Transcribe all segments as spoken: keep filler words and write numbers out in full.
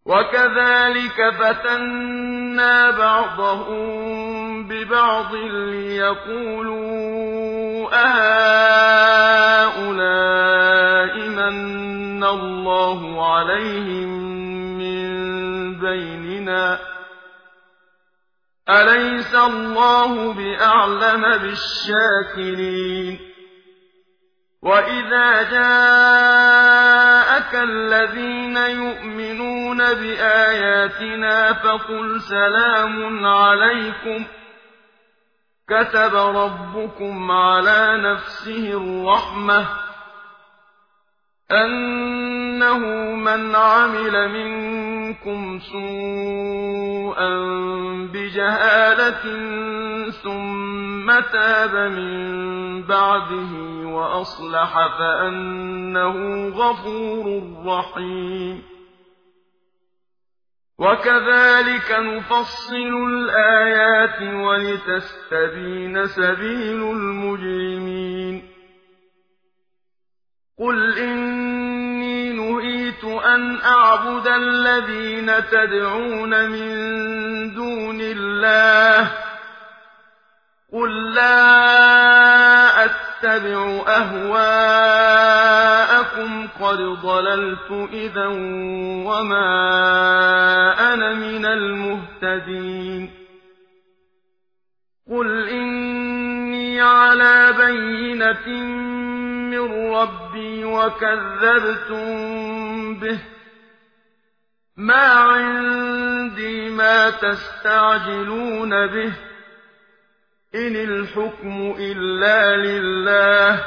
وكذلك فتنا بعضهم ببعض ليقولوا أهؤلاء من الله عليهم من بيننا أليس الله بأعلم بالشاكرين وإذا جاءك الذين يؤمنون بآياتنا فقل سلام عليكم كتب ربكم على نفسه الرحمة أنه من عمل منكم سوءا بجهالة ثم تاب من بعده وأصلح فأنه غفور رحيم وكذلك نفصل الآيات ولتستبين سبيل المجرمين قل إني نهيت أن أعبد الذين تدعون من دون الله قل لا أتبع أهواءكم قد ضللت إذا وما أنا من المهتدين قل إني على بينة من ربي وكذبتم به ما عندي ما تستعجلون به إن الحكم إلا لله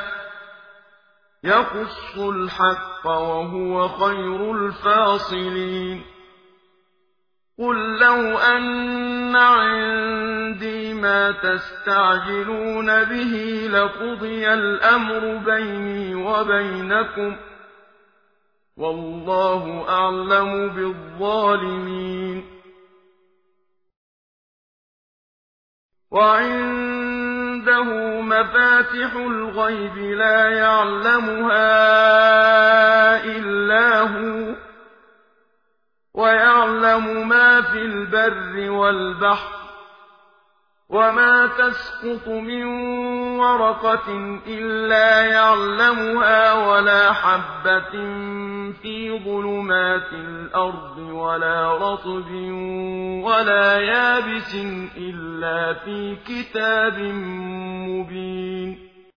يقص الحق وهو خير الفاصلين قل لو أن عندي ما تستعجلون به لقضي الأمر بيني وبينكم والله أعلم بالظالمين وعنده مفاتح الغيب لا يعلمها إلا هو ويعلم ما في البر والبحر وما تسقط من ورقة إلا يعلمها ولا حبة في ظلمات الأرض ولا رطب ولا يابس إلا في كتاب مبين